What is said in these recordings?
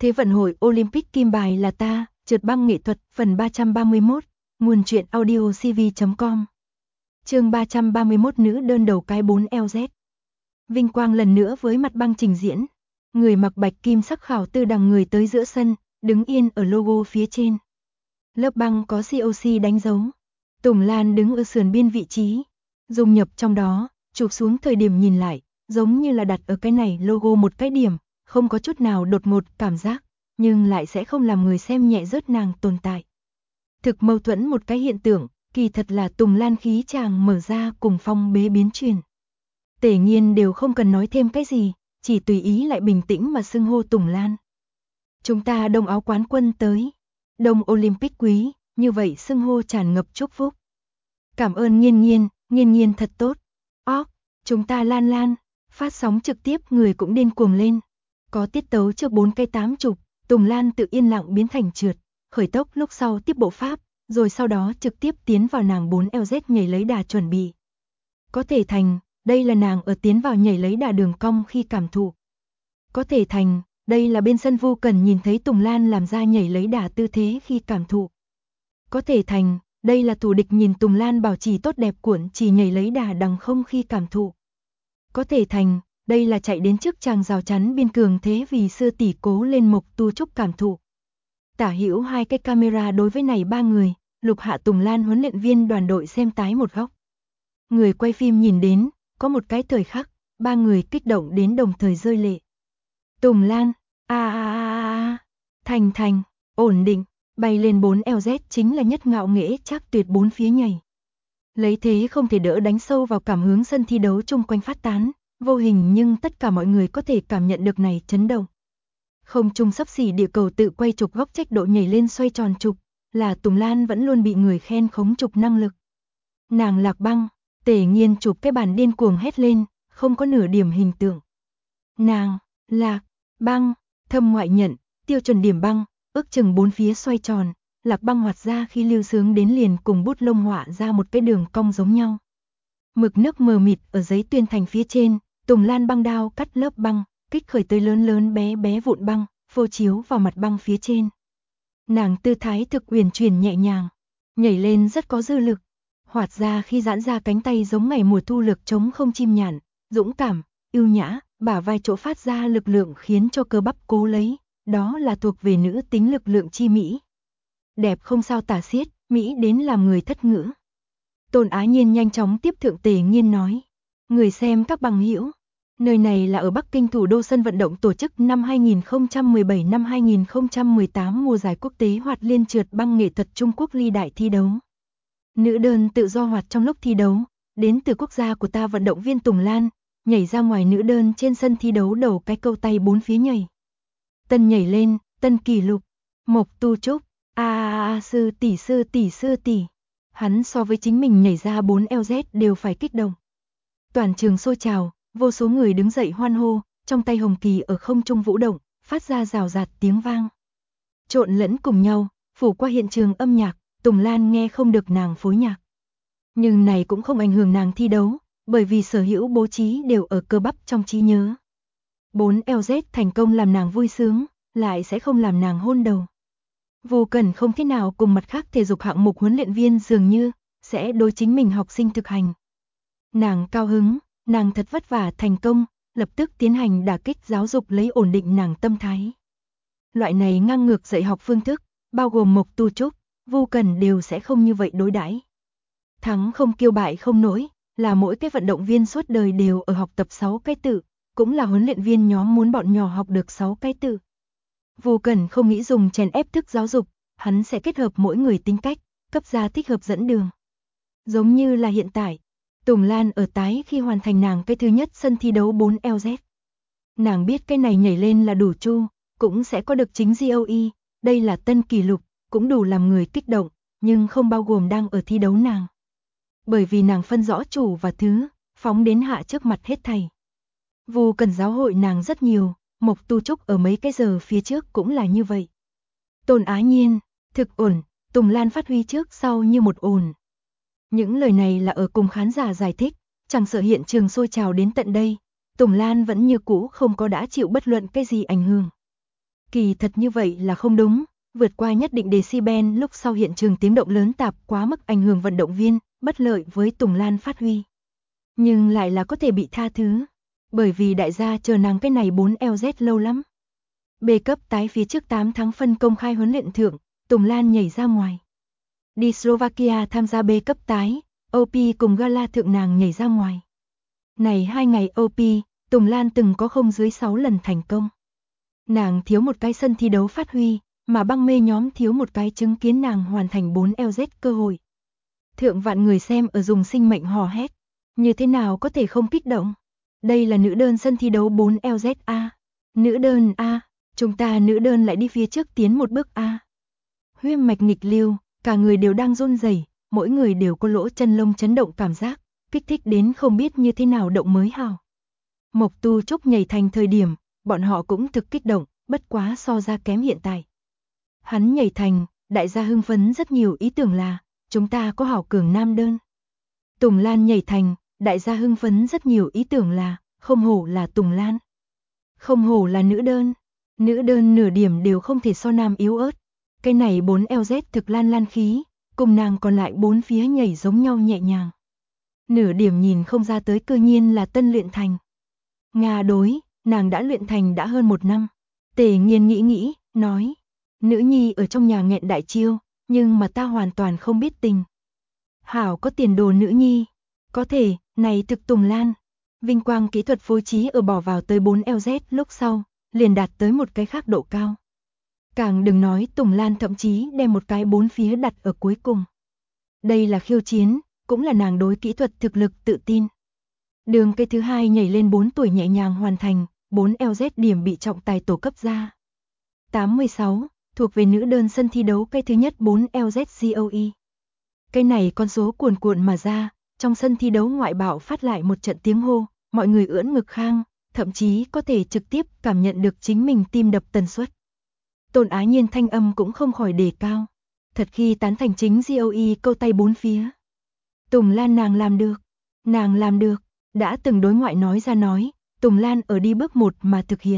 Thế vận hội Olympic kim bài là ta, trượt băng nghệ thuật, phần 331, nguồn truyện audio cv.com. Chương 331 nữ đơn đầu cái 4LZ. Vinh quang lần nữa với mặt băng trình diễn. Người mặc bạch kim sắc khảo từ đằng người tới giữa sân, đứng yên ở logo phía trên. Lớp băng có COC đánh dấu. Tùng Lan đứng ở sườn biên vị trí, dung nhập trong đó, chụp xuống thời điểm nhìn lại, giống như là đặt ở cái này logo một cái điểm, không có chút nào đột ngột cảm giác, nhưng lại sẽ không làm người xem nhẹ rớt nàng tồn tại. Thực mâu thuẫn một cái hiện tượng, kỳ thật là Tùng Lan khí chàng mở ra cùng phong bế biến truyền. Tề Nghiên đều không cần nói thêm cái gì, chỉ tùy ý lại bình tĩnh mà xưng hô Tùng Lan. Chúng ta đông áo quán quân tới, đông Olympic quý, như vậy xưng hô tràn ngập chúc phúc. Cảm ơn Nghiên Nghiên thật tốt. Chúng ta Lan, phát sóng trực tiếp người cũng điên cuồng lên. Có tiết tấu trước 4 cây 80, Tùng Lan tự yên lặng biến thành trượt, khởi tốc lúc sau tiếp bộ pháp, rồi sau đó trực tiếp tiến vào nàng 4LZ nhảy lấy đà chuẩn bị. Có thể thành, đây là nàng ở tiến vào nhảy lấy đà đường cong khi cảm thụ. Có thể thành, đây là bên sân Vu Cần nhìn thấy Tùng Lan làm ra nhảy lấy đà tư thế khi cảm thụ. Có thể thành, đây là thủ địch nhìn Tùng Lan bảo trì tốt đẹp cuộn chỉ nhảy lấy đà đằng không khi cảm thụ. Có thể thành, đây là chạy đến trước chàng rào chắn biên cường thế vì xưa tỷ cố lên Mộc Tu Trúc cảm thụ. Tả hữu hai cái camera đối với này ba người, Lục Hạ Tùng Lan huấn luyện viên đoàn đội xem tái một góc. Người quay phim nhìn đến, có một cái thời khắc, ba người kích động đến đồng thời rơi lệ. Tùng Lan, thành, ổn định, bay lên 4LZ chính là nhất ngạo nghễ chắc tuyệt bốn phía nhảy. Lấy thế không thể đỡ đánh sâu vào cảm hứng sân thi đấu chung quanh phát tán, vô hình nhưng tất cả mọi người có thể cảm nhận được này chấn động. Không trung sắp xỉ địa cầu tự quay trục góc trách độ nhảy lên xoay tròn trục, là Tùng Lan vẫn luôn bị người khen khống trục năng lực. Nàng lạc băng, Tề Nghiên chụp cái bàn điên cuồng hét lên, không có nửa điểm hình tượng. Nàng, lạc, băng, thâm ngoại nhận, tiêu chuẩn điểm băng, ước chừng bốn phía xoay tròn, lạc băng hoạt ra khi lưu sướng đến liền cùng bút lông họa ra một cái đường cong giống nhau. Mực nước mờ mịt ở giấy tuyên thành phía trên, Tùng Lan băng đao cắt lớp băng, kích khởi tới lớn bé vụn băng, phô chiếu vào mặt băng phía trên. Nàng tư thái thực uyển chuyển nhẹ nhàng, nhảy lên rất có dư lực, hoạt ra khi giãn ra cánh tay giống ngày mùa thu lực trống không chim nhạn, dũng cảm, ưu nhã, bả vai chỗ phát ra lực lượng khiến cho cơ bắp cố lấy, đó là thuộc về nữ tính lực lượng chi mỹ. Đẹp không sao tả xiết, mỹ đến làm người thất ngữ. Tôn Á Nhiên nhanh chóng tiếp thượng Tề Nghiên nói, người xem các bằng hữu, nơi này là ở Bắc Kinh thủ đô sân vận động tổ chức năm 2017 năm 2018 mùa giải quốc tế hoạt liên trượt băng nghệ thuật Trung Quốc ly đại thi đấu. Nữ đơn tự do hoạt trong lúc thi đấu, đến từ quốc gia của ta vận động viên Tùng Lan, nhảy ra ngoài nữ đơn trên sân thi đấu đầu cái câu tay bốn phía nhảy. Tân nhảy lên, tân kỷ lục, Mộc Tu Trúc, sư tỷ. Hắn so với chính mình nhảy ra 4LZ đều phải kích động. Toàn trường sôi trào, vô số người đứng dậy hoan hô, trong tay hồng kỳ ở không trung vũ động, phát ra rào rạt tiếng vang. Trộn lẫn cùng nhau, phủ qua hiện trường âm nhạc, Tùng Lan nghe không được nàng phối nhạc. Nhưng này cũng không ảnh hưởng nàng thi đấu, bởi vì sở hữu bố trí đều ở cơ bắp trong trí nhớ. 4LZ thành công làm nàng vui sướng, lại sẽ không làm nàng hôn đầu. Vu Cần không thế nào cùng mặt khác thể dục hạng mục huấn luyện viên dường như sẽ đối chính mình học sinh thực hành. Nàng cao hứng, nàng thật vất vả thành công, lập tức tiến hành đả kích giáo dục lấy ổn định nàng tâm thái. Loại này ngang ngược dạy học phương thức, bao gồm Mộc Tu Trúc, Vu Cần đều sẽ không như vậy đối đãi. Thắng không kiêu bại không nổi, là mỗi cái vận động viên suốt đời đều ở học tập 6 cái tự, cũng là huấn luyện viên nhóm muốn bọn nhỏ học được 6 cái tự. Vu Cần không nghĩ dùng chèn ép thức giáo dục, hắn sẽ kết hợp mỗi người tính cách, cấp ra thích hợp dẫn đường. Giống như là hiện tại, Tùng Lan ở tái khi hoàn thành nàng cái thứ nhất sân thi đấu 4LZ. Nàng biết cái này nhảy lên là đủ chu, cũng sẽ có được chính GOE, đây là tân kỷ lục, cũng đủ làm người kích động, nhưng không bao gồm đang ở thi đấu nàng. Bởi vì nàng phân rõ chủ và thứ, phóng đến hạ trước mặt hết thảy. Vu Cần giáo hội nàng rất nhiều, Mộc Tu Trúc ở mấy cái giờ phía trước cũng là như vậy. Tôn Á Nhiên, thực ổn, Tùng Lan phát huy trước sau như một ổn. Những lời này là ở cùng khán giả giải thích, chẳng sợ hiện trường sôi trào đến tận đây, Tùng Lan vẫn như cũ không có đã chịu bất luận cái gì ảnh hưởng. Kỳ thật như vậy là không đúng, vượt qua nhất định decibel lúc sau hiện trường tiếng động lớn tạp quá mức ảnh hưởng vận động viên, bất lợi với Tùng Lan phát huy. Nhưng lại là có thể bị tha thứ, bởi vì đại gia chờ nàng cái này 4LZ lâu lắm. B cấp tái phía trước 8 tháng phân công khai huấn luyện thượng, Tùng Lan nhảy ra ngoài. Đi Slovakia tham gia B cấp tái, OP cùng gala thượng nàng nhảy ra ngoài. Này 2 ngày OP, Tùng Lan từng có không dưới 6 lần thành công. Nàng thiếu một cái sân thi đấu phát huy, mà băng mê nhóm thiếu một cái chứng kiến nàng hoàn thành 4LZ cơ hội. Thượng vạn người xem ở dùng sinh mệnh hò hét, như thế nào có thể không kích động. Đây là nữ đơn sân thi đấu 4LZ A. Nữ đơn A, chúng ta nữ đơn lại đi phía trước tiến một bước A. Huyết mạch nghịch lưu, cả người đều đang run rẩy, mỗi người đều có lỗ chân lông chấn động cảm giác, kích thích đến không biết như thế nào động mới hào. Mộc Tu Trúc nhảy thành thời điểm, bọn họ cũng thực kích động, bất quá so ra kém hiện tại. Hắn nhảy thành, đại gia hưng phấn rất nhiều ý tưởng là, chúng ta có hảo cường nam đơn. Tùng Lan nhảy thành, đại gia hưng phấn rất nhiều ý tưởng là, không hổ là Tùng Lan. Không hổ là nữ đơn nửa điểm đều không thể so nam yếu ớt. Cái này 4LZ thực lan khí, cùng nàng còn lại 4 phía nhảy giống nhau nhẹ nhàng. Nửa điểm nhìn không ra tới cơ nhiên là tân luyện thành. Nga đối, nàng đã luyện thành đã hơn 1 năm. Tề Nghiên nghĩ, nói, nữ nhi ở trong nhà nghẹn đại chiêu, nhưng mà ta hoàn toàn không biết tình. Hảo có tiền đồ nữ nhi, có thể, này thực Tùng Lan. Vinh quang kỹ thuật phối trí ở bỏ vào tới 4LZ lúc sau, liền đạt tới một cái khác độ cao. Càng đừng nói Tùng Lan thậm chí đem một cái 4 phía đặt ở cuối cùng. Đây là khiêu chiến, cũng là nàng đối kỹ thuật thực lực tự tin. Đường cây thứ hai nhảy lên 4 tuổi nhẹ nhàng hoàn thành, 4LZ điểm bị trọng tài tổ cấp ra. 86, thuộc về nữ đơn sân thi đấu cây thứ nhất 4LZ GOE. Cây này con số cuồn cuộn mà ra, trong sân thi đấu ngoại bạo phát lại một trận tiếng hô, mọi người ưỡn ngực khang, thậm chí có thể trực tiếp cảm nhận được chính mình tim đập tần suất. Tôn Á Nhiên thanh âm cũng không khỏi đề cao. Thật khi tán thành chính GOE câu tay 4 phía. Tùng Lan nàng làm được, đã từng đối ngoại nói ra nói, Tùng Lan ở đi bước 1 mà thực hiện.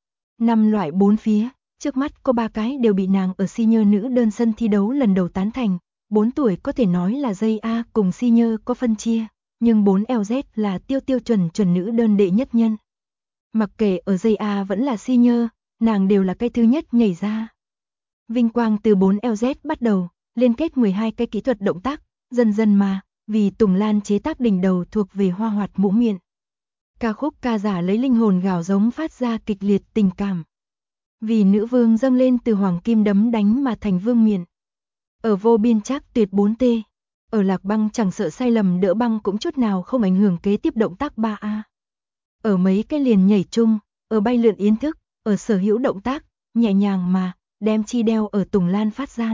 5 loại 4 phía, trước mắt có 3 cái đều bị nàng ở senior nữ đơn sân thi đấu lần đầu tán thành. 4 tuổi có thể nói là dây A cùng senior có phân chia, nhưng 4LZ là tiêu chuẩn nữ đơn đệ nhất nhân. Mặc kệ ở dây A vẫn là senior, nàng đều là cái thứ nhất nhảy ra. Vinh quang từ 4LZ bắt đầu, liên kết 12 cái kỹ thuật động tác, dần dần mà, vì Tùng Lan chế tác đỉnh đầu thuộc về hoa hoạt mũ miệng. Ca khúc ca giả lấy linh hồn gào giống phát ra kịch liệt tình cảm. Vì nữ vương dâng lên từ hoàng kim đấm đánh mà thành vương miện. Ở vô biên trác tuyệt 4T, ở lạc băng chẳng sợ sai lầm đỡ băng cũng chút nào không ảnh hưởng kế tiếp động tác 3A. Ở mấy cái liền nhảy chung, ở bay lượn yến thức, ở sở hữu động tác, nhẹ nhàng mà, đem chi đeo ở Tùng Lan phát gian.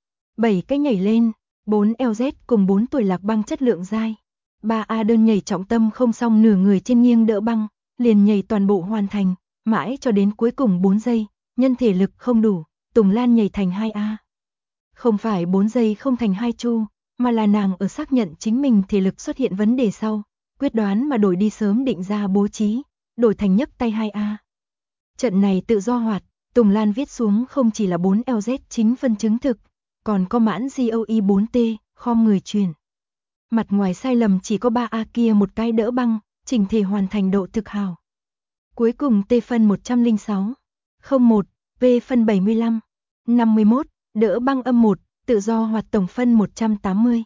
7 cái nhảy lên, 4LZ cùng 4 tuổi lạc băng chất lượng dai. 3A đơn nhảy trọng tâm không xong nửa người trên nghiêng đỡ băng, liền nhảy toàn bộ hoàn thành, mãi cho đến cuối cùng 4 giây, nhân thể lực không đủ, Tùng Lan nhảy thành 2A. Không phải 4 giây không thành 2 chu, mà là nàng ở xác nhận chính mình thể lực xuất hiện vấn đề sau, quyết đoán mà đổi đi sớm định ra bố trí, đổi thành nhấc tay 2A. Trận này tự do hoạt, Tùng Lan viết xuống không chỉ là 4LZ chính phân chứng thực, còn có mãn GOE 4T, khom người truyền. Mặt ngoài sai lầm chỉ có 3A kia một cái đỡ băng, chỉnh thể hoàn thành độ thực hào. Cuối cùng T phân 106, 01, V phân 75, 51, đỡ băng âm 1, tự do hoạt tổng phân 180.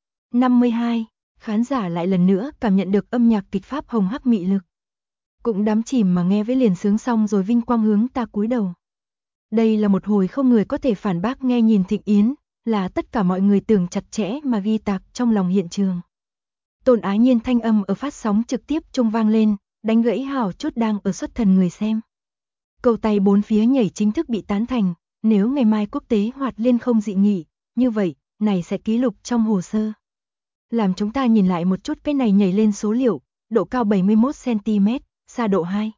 52, khán giả lại lần nữa cảm nhận được âm nhạc kịch pháp hồng hắc mị lực. Cũng đắm chìm mà nghe với liền sướng xong rồi vinh quang hướng ta cúi đầu. Đây là một hồi không người có thể phản bác nghe nhìn thịnh yến, là tất cả mọi người tưởng chặt chẽ mà ghi tạc trong lòng hiện trường. Tôn Á Nhiên thanh âm ở phát sóng trực tiếp trung vang lên, đánh gãy hào chút đang ở xuất thần người xem. Câu tay 4 phía nhảy chính thức bị tán thành, nếu ngày mai quốc tế hoạt liên không dị nghị, như vậy, này sẽ ký lục trong hồ sơ. Làm chúng ta nhìn lại một chút cái này nhảy lên số liệu, độ cao 71cm, xa độ 2.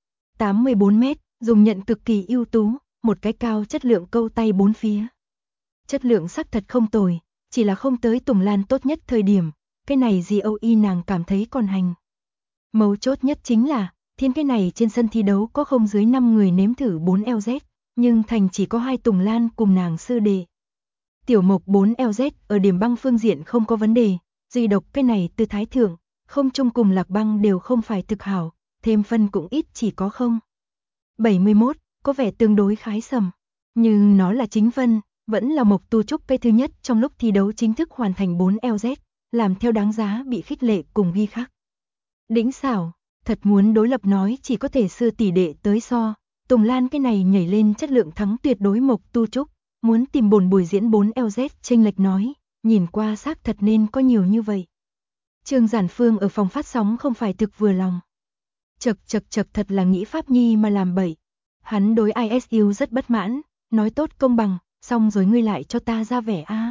84m, dùng nhận cực kỳ ưu tú, một cái cao chất lượng câu tay 4 phía. Chất lượng sắc thật không tồi, chỉ là không tới Tùng Lan tốt nhất thời điểm, cái này GOE nàng cảm thấy còn hành. Mấu chốt nhất chính là, thiên cái này trên sân thi đấu có không dưới 5 người nếm thử 4LZ. nhưng thành chỉ có hai Tùng Lan cùng nàng sư đệ. Tiểu Mộc 4LZ ở điểm băng phương diện không có vấn đề, duy độc cái này tư thái thượng, không chung cùng Lạc Băng đều không phải thực hảo, thêm phân cũng ít chỉ có 0,71, có vẻ tương đối khái sầm. Nhưng nó là chính phân, vẫn là Mộc Tu Trúc cây thứ nhất trong lúc thi đấu chính thức hoàn thành 4LZ, làm theo đáng giá bị khích lệ cùng ghi khắc. Đỉnh xảo, thật muốn đối lập nói chỉ có thể sư tỷ đệ tới so, Tùng Lan cái này nhảy lên chất lượng thắng tuyệt đối Mộc Tu Trúc, muốn tìm bồn buổi diễn 4LZ chênh lệch nói, nhìn qua xác thật nên có nhiều như vậy. Trương Giản Phương ở phòng phát sóng không phải thực vừa lòng. Chật thật là nghĩ Pháp Nhi mà làm bậy. Hắn đối ISU rất bất mãn, nói tốt công bằng, xong rồi ngươi lại cho ta ra vẻ a.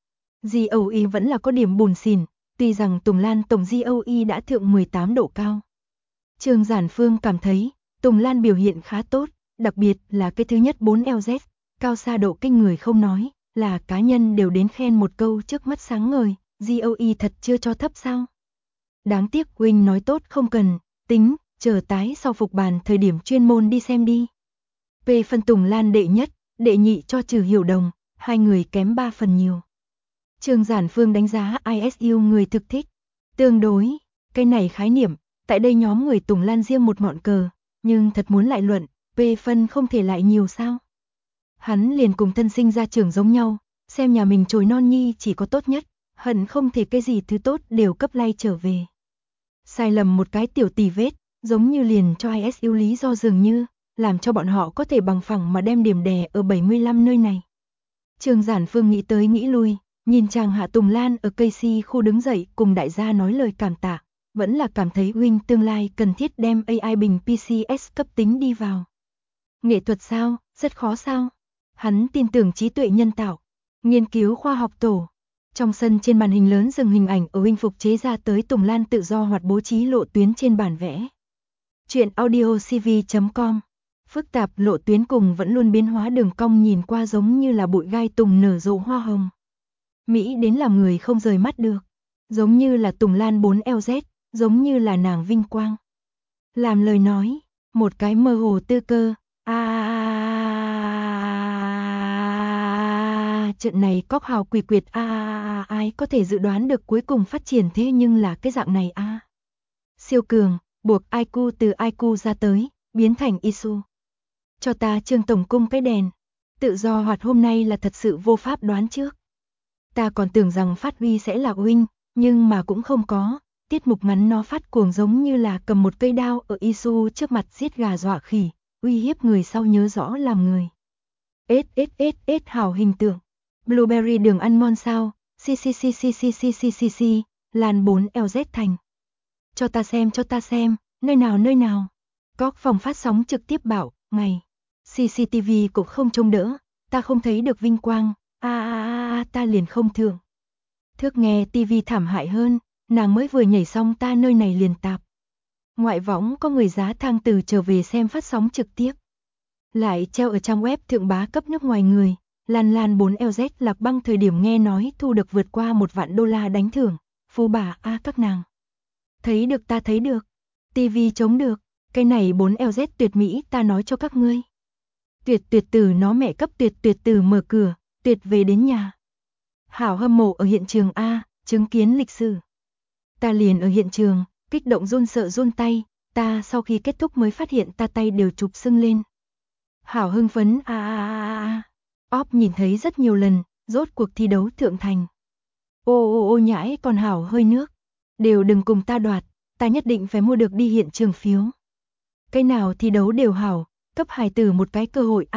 GOE vẫn là có điểm buồn xỉn, tuy rằng Tùng Lan tổng GOE đã thượng 18 độ cao. Trương Giản Phương cảm thấy, Tùng Lan biểu hiện khá tốt, đặc biệt là cái thứ nhất 4LZ, cao xa độ kinh người không nói, là cá nhân đều đến khen một câu trước mắt sáng ngời, GOE thật chưa cho thấp sao. Đáng tiếc Huynh nói tốt không cần, tính, chờ tái sau phục bàn thời điểm chuyên môn đi xem đi. P phân Tùng Lan đệ nhất, đệ nhị cho Trừ Hiểu Đồng, hai người kém 3 phần nhiều. Trương Giản Phương đánh giá ISU người thực thích. Tương đối, cái này khái niệm, tại đây nhóm người Tùng Lan riêng một ngọn cờ, nhưng thật muốn lại luận, P phân không thể lại nhiều sao. Hắn liền cùng thân sinh ra trưởng giống nhau, xem nhà mình trồi non nhi chỉ có tốt nhất, hận không thể cái gì thứ tốt đều cấp lay trở về. Sai lầm một cái tiểu tì vết, giống như liền cho ISU lý do dường như, làm cho bọn họ có thể bằng phẳng mà đem điểm đè ở 75 nơi này. Trương Giản Phương nghĩ tới nghĩ lui, nhìn chàng Hạ Tùng Lan ở cây si khu đứng dậy cùng đại gia nói lời cảm tạ, vẫn là cảm thấy Huynh tương lai cần thiết đem AI bình PCS cấp tính đi vào. Nghệ thuật sao, rất khó sao? Hắn tin tưởng trí tuệ nhân tạo, nghiên cứu khoa học tổ. Trong sân trên màn hình lớn dừng hình ảnh ở Huynh phục chế ra tới Tùng Lan tự do hoạt bố trí lộ tuyến trên bản vẽ. Chuyện audio cv.com. Phức tạp lộ tuyến cùng vẫn luôn biến hóa đường cong nhìn qua giống như là bụi gai tùng nở rộ hoa hồng. Mỹ đến làm người không rời mắt được. Giống như là Tùng Lan 4LZ, giống như là nàng vinh quang. Làm lời nói, một cái mơ hồ tư cơ. Trận này cóc hào quỷ quyệt ai có thể dự đoán được cuối cùng phát triển thế nhưng là cái dạng này Siêu cường, buộc IQ từ IQ ra tới, biến thành ISU. Cho ta Trương Tổng cung cái đèn. Tự do hoạt hôm nay là thật sự vô pháp đoán trước. Ta còn tưởng rằng phát huy sẽ là Huynh, nhưng mà cũng không có. Tiết mục ngắn nó phát cuồng giống như là cầm một cây đao ở ISU trước mặt giết gà dọa khỉ, uy hiếp người sau nhớ rõ làm người. Hảo hình tượng. Blueberry đường ăn ngon sao, xì, làn 4LZ thành. Cho ta xem, nơi nào. Góc phòng phát sóng trực tiếp bảo, ngày. CCTV cũng không trông đỡ, ta không thấy được vinh quang, ta liền không thượng. Thước nghe TV thảm hại hơn, nàng mới vừa nhảy xong ta nơi này liền tạp. Ngoại võng có người giá thang từ trở về xem phát sóng trực tiếp. Lại treo ở trang web thượng bá cấp nước ngoài người, Lan 4LZ Lạc Băng thời điểm nghe nói thu được vượt qua 1 vạn đô la đánh thưởng, phú bà các nàng. Thấy được ta thấy được, TV chống được, cái này 4LZ tuyệt mỹ ta nói cho các ngươi. Tuyệt từ nó mẹ cấp tuyệt từ mở cửa, tuyệt về đến nhà. Hảo hâm mộ ở hiện trường chứng kiến lịch sử. Ta liền ở hiện trường, kích động run sợ run tay, ta sau khi kết thúc mới phát hiện ta tay đều chụp sưng lên. Hảo hưng phấn Óp nhìn thấy rất nhiều lần, rốt cuộc thi đấu thượng thành. Ô nhãi còn Hảo hơi nước. Đều đừng cùng ta đoạt, ta nhất định phải mua được đi hiện trường phiếu. Cái nào thi đấu đều hảo, cấp hài tử một cái cơ hội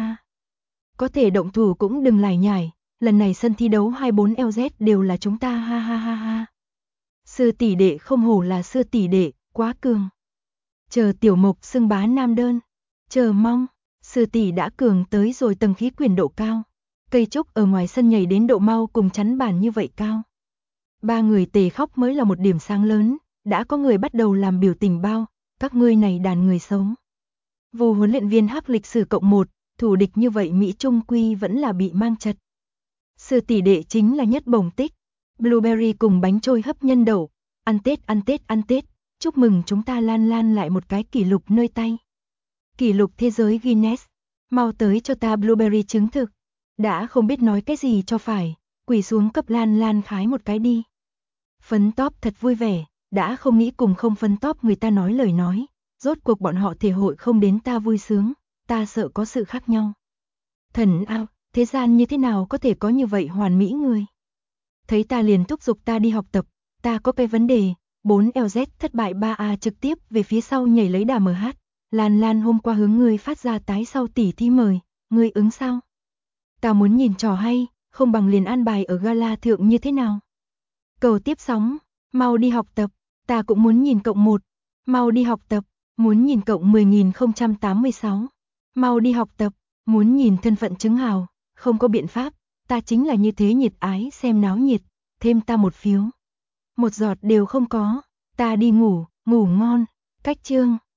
Có thể động thủ cũng đừng lải nhải, lần này sân thi đấu 24LZ đều là chúng ta ha. Sư tỷ đệ không hổ là sư tỷ đệ, quá cường. Chờ Tiểu Mộc xưng bá nam đơn, chờ mong, sư tỷ đã cường tới rồi tầng khí quyển độ cao. Cây trúc ở ngoài sân nhảy đến độ mau cùng chắn bàn như vậy cao. 3 người tề khóc mới là một điểm sáng lớn, đã có người bắt đầu làm biểu tình bao, các ngươi này đàn người xấu. Vô huấn luyện viên hắc lịch sử cộng 1, thủ địch như vậy Mỹ Trung Quy vẫn là bị mang chật. Sư tỷ đệ chính là nhất bổng tích, blueberry cùng bánh trôi hấp nhân đậu, ăn Tết, chúc mừng chúng ta Lan lại một cái kỷ lục nơi tay. Kỷ lục thế giới Guinness, Mau tới cho ta blueberry chứng thực. Đã không biết nói cái gì cho phải, quỳ xuống cấp Lan Lan khái một cái đi. Phấn top thật vui vẻ, đã không nghĩ cùng không phấn top người ta nói lời nói. Rốt cuộc bọn họ thể hội không đến ta vui sướng, ta sợ có sự khác nhau. Thần ao, thế gian như thế nào có thể có như vậy hoàn mỹ người. Thấy ta liền thúc giục ta đi học tập, ta có cái vấn đề, 4LZ thất bại 3A trực tiếp về phía sau nhảy lấy đà MH. Lan Lan hôm qua hướng ngươi phát ra tái sau tỉ thí mời, ngươi ứng sao? Ta muốn nhìn trò hay, không bằng liền an bài ở gala thượng như thế nào? Cầu tiếp sóng, mau đi học tập, ta cũng muốn nhìn cộng 1, mau đi học tập, muốn nhìn cộng 10.086, mau đi học tập, muốn nhìn thân phận chứng hào, không có biện pháp, ta chính là như thế nhiệt ái xem náo nhiệt, thêm ta một phiếu. Một giọt đều không có, ta đi ngủ, ngủ ngon, cách chương.